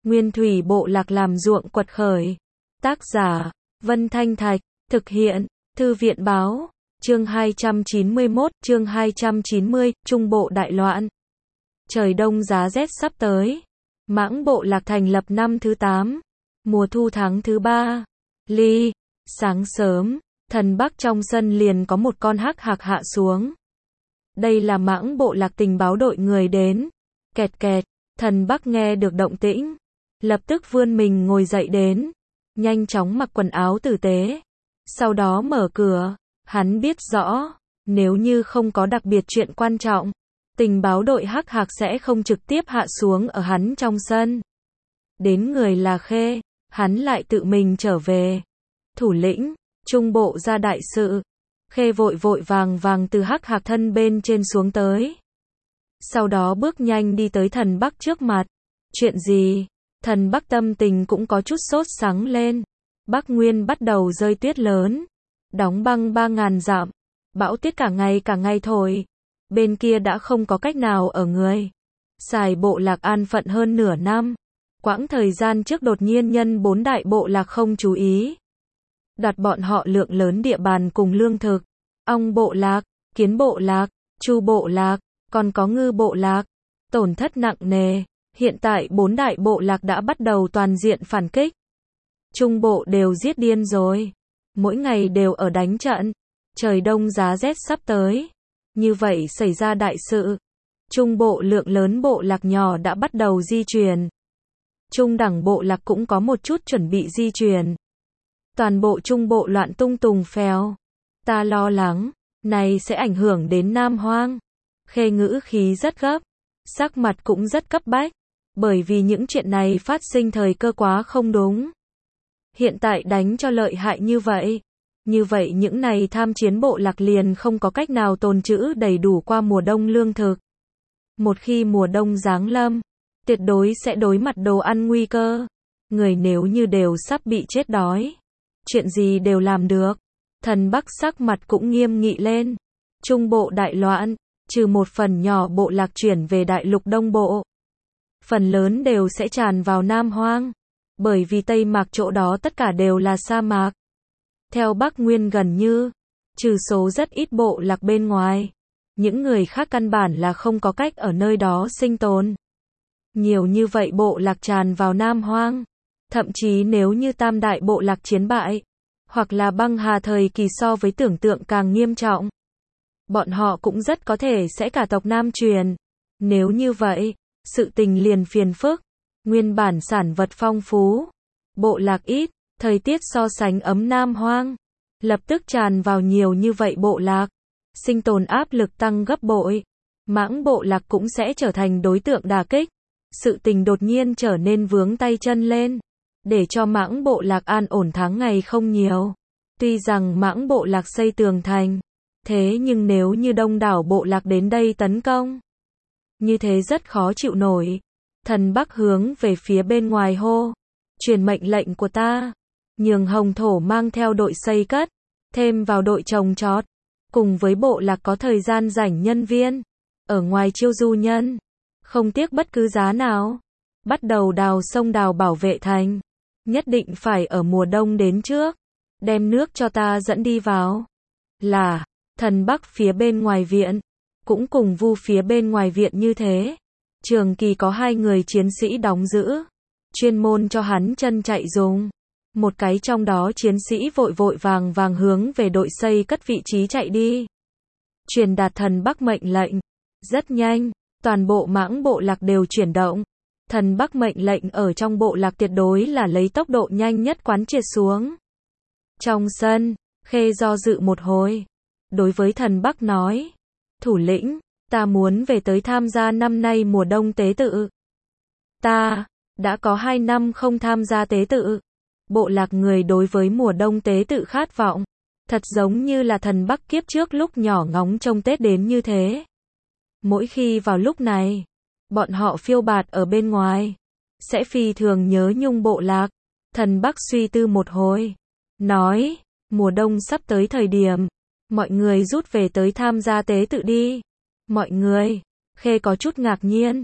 Nguyên thủy bộ lạc làm ruộng quật khởi. Tác giả, Vân Thanh Thạch, thực hiện, Thư viện báo, chương 291, chương 290, Trung bộ đại loạn. Trời đông giá rét sắp tới. Mãng bộ lạc thành lập năm thứ 8, mùa thu tháng thứ 3. Ly, sáng sớm, thần Bắc trong sân liền có một con hắc hạc hạ xuống. Đây là Mãng bộ lạc tình báo đội người đến. Kẹt kẹt, thần Bắc nghe được động tĩnh, lập tức vươn mình ngồi dậy đến, nhanh chóng mặc quần áo tử tế, sau đó mở cửa. Hắn biết rõ, nếu như không có đặc biệt chuyện quan trọng, tình báo đội hắc hạc sẽ không trực tiếp hạ xuống ở hắn trong sân. Đến người là Khê, hắn lại tự mình trở về. Thủ lĩnh, trung bộ ra đại sự. Khê vội vội vàng vàng từ hắc hạc thân bên trên xuống tới. Sau đó bước nhanh đi tới thần Bắc trước mặt. Chuyện gì? Thần Bắc tâm tình cũng có chút sốt sắng lên. Bắc Nguyên bắt đầu rơi tuyết lớn, đóng băng 3.000 dặm, bão tuyết cả ngày thổi. Bên kia đã không có cách nào ở người. Xài bộ lạc an phận hơn nửa năm. Quãng thời gian trước đột nhiên nhân 4 đại bộ lạc không chú ý, đoạt bọn họ lượng lớn địa bàn cùng lương thực. Ong bộ lạc, Kiến bộ lạc, Chu bộ lạc, còn có Ngư bộ lạc, tổn thất nặng nề. Hiện tại 4 đại bộ lạc đã bắt đầu toàn diện phản kích. Trung bộ đều giết điên rồi. Mỗi ngày đều ở đánh trận. Trời đông giá rét sắp tới. Như vậy xảy ra đại sự. Trung bộ lượng lớn bộ lạc nhỏ đã bắt đầu di chuyển. Trung đẳng bộ lạc cũng có một chút chuẩn bị di chuyển. Toàn bộ trung bộ loạn tung tùng phèo. Ta lo lắng, này sẽ ảnh hưởng đến Nam Hoang. Khê ngữ khí rất gấp, sắc mặt cũng rất cấp bách, bởi vì những chuyện này phát sinh thời cơ quá không đúng. Hiện tại đánh cho lợi hại như vậy những này tham chiến bộ lạc liền không có cách nào tồn trữ đầy đủ qua mùa đông lương thực. Một khi mùa đông giáng lâm, tuyệt đối sẽ đối mặt đồ ăn nguy cơ. Người nếu như đều sắp bị chết đói, chuyện gì đều làm được. Thần Bắc sắc mặt cũng nghiêm nghị lên. Trung bộ đại loạn, trừ một phần nhỏ bộ lạc chuyển về đại lục đông bộ, phần lớn đều sẽ tràn vào Nam Hoang, bởi vì Tây Mạc chỗ đó tất cả đều là sa mạc. Theo Bắc Nguyên gần như, trừ số rất ít bộ lạc bên ngoài, những người khác căn bản là không có cách ở nơi đó sinh tồn. Nhiều như vậy bộ lạc tràn vào Nam Hoang, thậm chí nếu như tam đại bộ lạc chiến bại, hoặc là băng hà thời kỳ so với tưởng tượng càng nghiêm trọng, bọn họ cũng rất có thể sẽ cả tộc Nam truyền. Nếu như vậy, sự tình liền phiền phức. Nguyên bản sản vật phong phú, bộ lạc ít, thời tiết so sánh ấm Nam Hoang, lập tức tràn vào nhiều như vậy bộ lạc, sinh tồn áp lực tăng gấp bội. Mãng bộ lạc cũng sẽ trở thành đối tượng đả kích. Sự tình đột nhiên trở nên vướng tay chân lên, để cho Mãng bộ lạc an ổn tháng ngày không nhiều. Tuy rằng Mãng bộ lạc xây tường thành, thế nhưng nếu như đông đảo bộ lạc đến đây tấn công, như thế rất khó chịu nổi. Thần Bắc hướng về phía bên ngoài hô, truyền mệnh lệnh của ta, nhường Hồng Thổ mang theo đội xây cất, thêm vào đội trồng trọt, cùng với bộ lạc có thời gian rảnh nhân viên, ở ngoài chiêu du nhân, không tiếc bất cứ giá nào, bắt đầu đào sông đào bảo vệ thành. Nhất định phải ở mùa đông đến trước, đem nước cho ta dẫn đi vào. Là, thần Bắc phía bên ngoài viện, cũng cùng Vu phía bên ngoài viện như thế. Trường kỳ có 2 người chiến sĩ đóng giữ, chuyên môn cho hắn chân chạy dùng. Một cái trong đó chiến sĩ vội vội vàng vàng hướng về đội xây cất vị trí chạy đi, truyền đạt thần Bắc mệnh lệnh. Rất nhanh, toàn bộ Mãng bộ lạc đều chuyển động. Thần Bắc mệnh lệnh ở trong bộ lạc tuyệt đối là lấy tốc độ nhanh nhất quán triệt xuống. Trong sân, Khê do dự một hồi, đối với thần Bắc nói, thủ lĩnh, ta muốn về tới tham gia năm nay mùa đông tế tự. Ta đã có 2 năm không tham gia tế tự. Bộ lạc người đối với mùa đông tế tự khát vọng, thật giống như là thần Bắc kiếp trước lúc nhỏ ngóng trông Tết đến như thế. Mỗi khi vào lúc này, bọn họ phiêu bạt ở bên ngoài, sẽ phi thường nhớ nhung bộ lạc. Thần Bắc suy tư một hồi, nói, mùa đông sắp tới thời điểm, mọi người rút về tới tham gia tế tự đi. Mọi người, Khê có chút ngạc nhiên,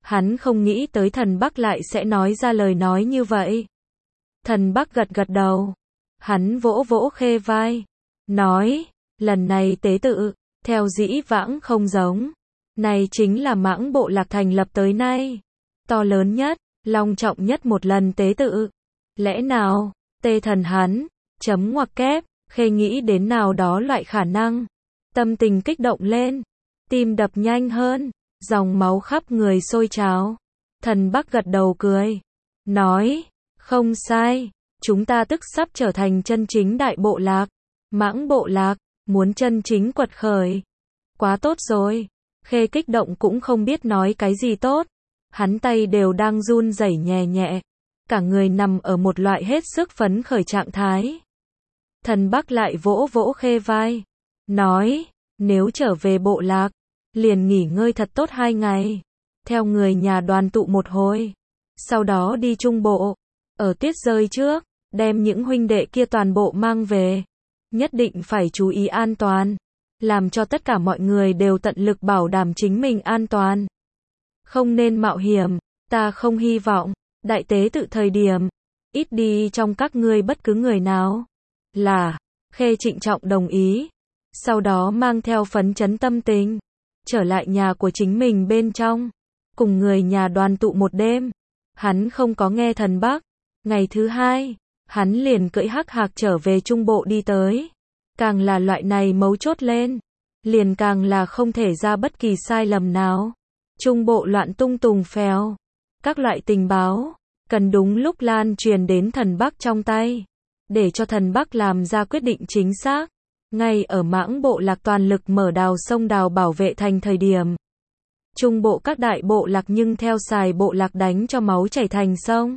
Hắn không nghĩ tới thần Bắc lại sẽ nói ra lời nói như vậy. Thần Bắc gật gật đầu. Hắn vỗ vỗ Khê vai. Nói, lần này tế tự, theo dĩ vãng không giống. Này chính là Mãng bộ lạc thành lập tới nay. To lớn nhất, long trọng nhất một lần tế tự. Lẽ nào, tê thần hắn, chấm ngoặc kép, Khê nghĩ đến nào đó loại khả năng. Tâm tình kích động lên. Tim đập nhanh hơn. Dòng máu khắp người sôi trào. Thần Bắc gật đầu cười. Nói, không sai. Chúng ta tức sắp trở thành chân chính đại bộ lạc. Mãng bộ lạc, muốn chân chính quật khởi. Quá tốt rồi. Khê kích động cũng không biết nói cái gì tốt. Hắn tay đều đang run rẩy nhẹ nhẹ. Cả người nằm ở một loại hết sức phấn khởi trạng thái. Thần Bắc lại vỗ vỗ Khê vai. Nói, nếu trở về bộ lạc, liền nghỉ ngơi thật tốt 2 ngày. Theo người nhà đoàn tụ một hồi. Sau đó đi trung bộ. Ở tuyết rơi trước, đem những huynh đệ kia toàn bộ mang về. Nhất định phải chú ý an toàn. Làm cho tất cả mọi người đều tận lực bảo đảm chính mình an toàn. Không nên mạo hiểm. Ta không hy vọng, đại tế tự thời điểm, ít đi trong các ngươi bất cứ người nào. Là, Khê trịnh trọng đồng ý. Sau đó mang theo phấn chấn tâm tình. Trở lại nhà của chính mình bên trong. Cùng người nhà đoàn tụ một đêm. Hắn không có nghe thần Bắc. Ngày thứ 2, hắn liền cưỡi hắc hạc trở về trung bộ đi tới. Càng là loại này mấu chốt lên, liền càng là không thể ra bất kỳ sai lầm nào. Trung bộ loạn tung tùng phèo. Các loại tình báo, cần đúng lúc lan truyền đến thần Bắc trong tay. Để cho thần Bắc làm ra quyết định chính xác. Ngay ở Mãng bộ lạc toàn lực mở đào sông đào bảo vệ thành thời điểm. Trung bộ các đại bộ lạc nhưng theo Sài bộ lạc đánh cho máu chảy thành sông.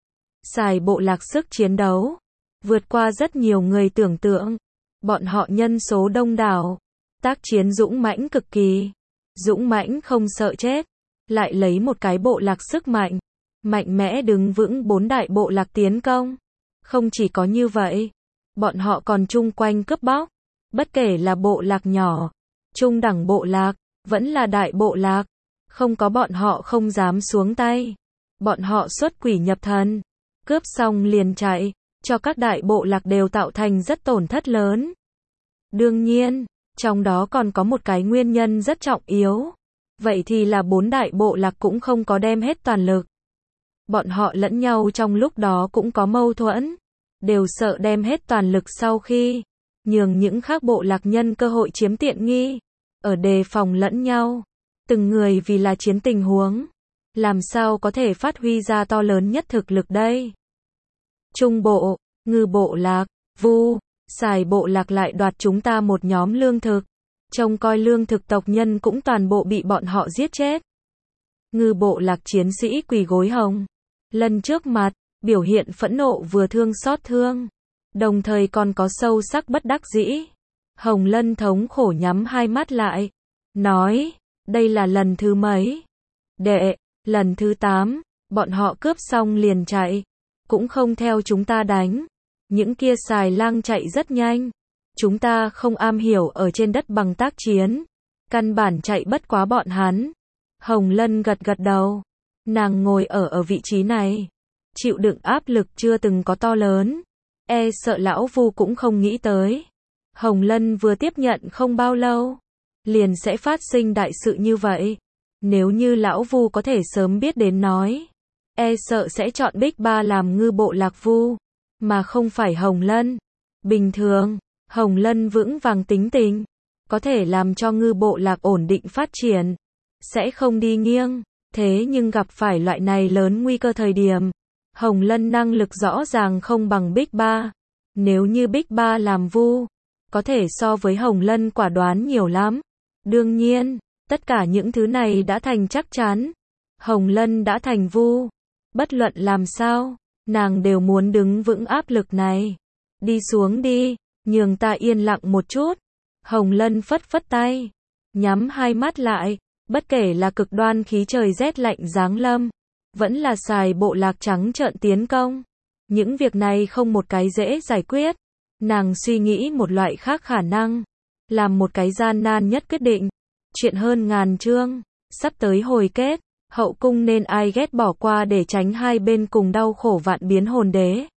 Sài bộ lạc sức chiến đấu vượt qua rất nhiều người tưởng tượng. Bọn họ nhân số đông đảo, tác chiến dũng mãnh cực kỳ. Dũng mãnh không sợ chết, lại lấy một cái bộ lạc sức mạnh, mạnh mẽ đứng vững 4 đại bộ lạc tiến công. Không chỉ có như vậy, bọn họ còn chung quanh cướp bóc. Bất kể là bộ lạc nhỏ, trung đẳng bộ lạc, vẫn là đại bộ lạc, không có bọn họ không dám xuống tay. Bọn họ xuất quỷ nhập thần, cướp xong liền chạy, cho các đại bộ lạc đều tạo thành rất tổn thất lớn. Đương nhiên, trong đó còn có một cái nguyên nhân rất trọng yếu. Vậy thì là 4 đại bộ lạc cũng không có đem hết toàn lực. Bọn họ lẫn nhau trong lúc đó cũng có mâu thuẫn. Đều sợ đem hết toàn lực sau khi nhường những khác bộ lạc nhân cơ hội chiếm tiện nghi. Ở đề phòng lẫn nhau. Từng người vì là chiến tình huống. Làm sao có thể phát huy ra to lớn nhất thực lực đây? Trung bộ, Ngư bộ lạc, Vu, Sài bộ lạc lại đoạt chúng ta một nhóm lương thực. Trông coi lương thực tộc nhân cũng toàn bộ bị bọn họ giết chết. Ngư bộ lạc chiến sĩ quỳ gối Hồng Lân trước mặt, biểu hiện phẫn nộ vừa thương xót thương. Đồng thời còn có sâu sắc bất đắc dĩ. Hồng Lân thống khổ nhắm hai mắt lại. Nói, đây là lần thứ mấy? Đệ, lần thứ 8, bọn họ cướp xong liền chạy. Cũng không theo chúng ta đánh. Những kia xài lang chạy rất nhanh. Chúng ta không am hiểu ở trên đất bằng tác chiến. Căn bản chạy bất quá bọn hắn. Hồng Lân gật gật đầu. Nàng ngồi ở vị trí này. Chịu đựng áp lực chưa từng có to lớn. E sợ lão Vu cũng không nghĩ tới. Hồng Lân vừa tiếp nhận không bao lâu. Liền sẽ phát sinh đại sự như vậy. Nếu như lão Vu có thể sớm biết đến nói. E sợ sẽ chọn Bích Ba làm ngư bộ lạc Vu. Mà không phải Hồng Lân. Bình thường, Hồng Lân vững vàng tính tình. Có thể làm cho ngư bộ lạc ổn định phát triển. Sẽ không đi nghiêng. Thế nhưng gặp phải loại này lớn nguy cơ thời điểm. Hồng Lân năng lực rõ ràng không bằng Bích Ba. Nếu như Bích Ba làm Vu, có thể so với Hồng Lân quả đoán nhiều lắm. Đương nhiên, tất cả những thứ này đã thành chắc chắn. Hồng Lân đã thành Vu. Bất luận làm sao, nàng đều muốn đứng vững áp lực này. Đi xuống đi, nhường ta yên lặng một chút. Hồng Lân phất phất tay, nhắm hai mắt lại. Bất kể là cực đoan khí trời rét lạnh giáng lâm, vẫn là xài bộ lạc trắng trợn tiến công. Những việc này không một cái dễ giải quyết. Nàng suy nghĩ một loại khác khả năng. Làm một cái gian nan nhất quyết định. Chuyện hơn ngàn chương. Sắp tới hồi kết. hậu cung nên ai ghét bỏ qua để tránh hai bên cùng đau khổ vạn biến hồn đế.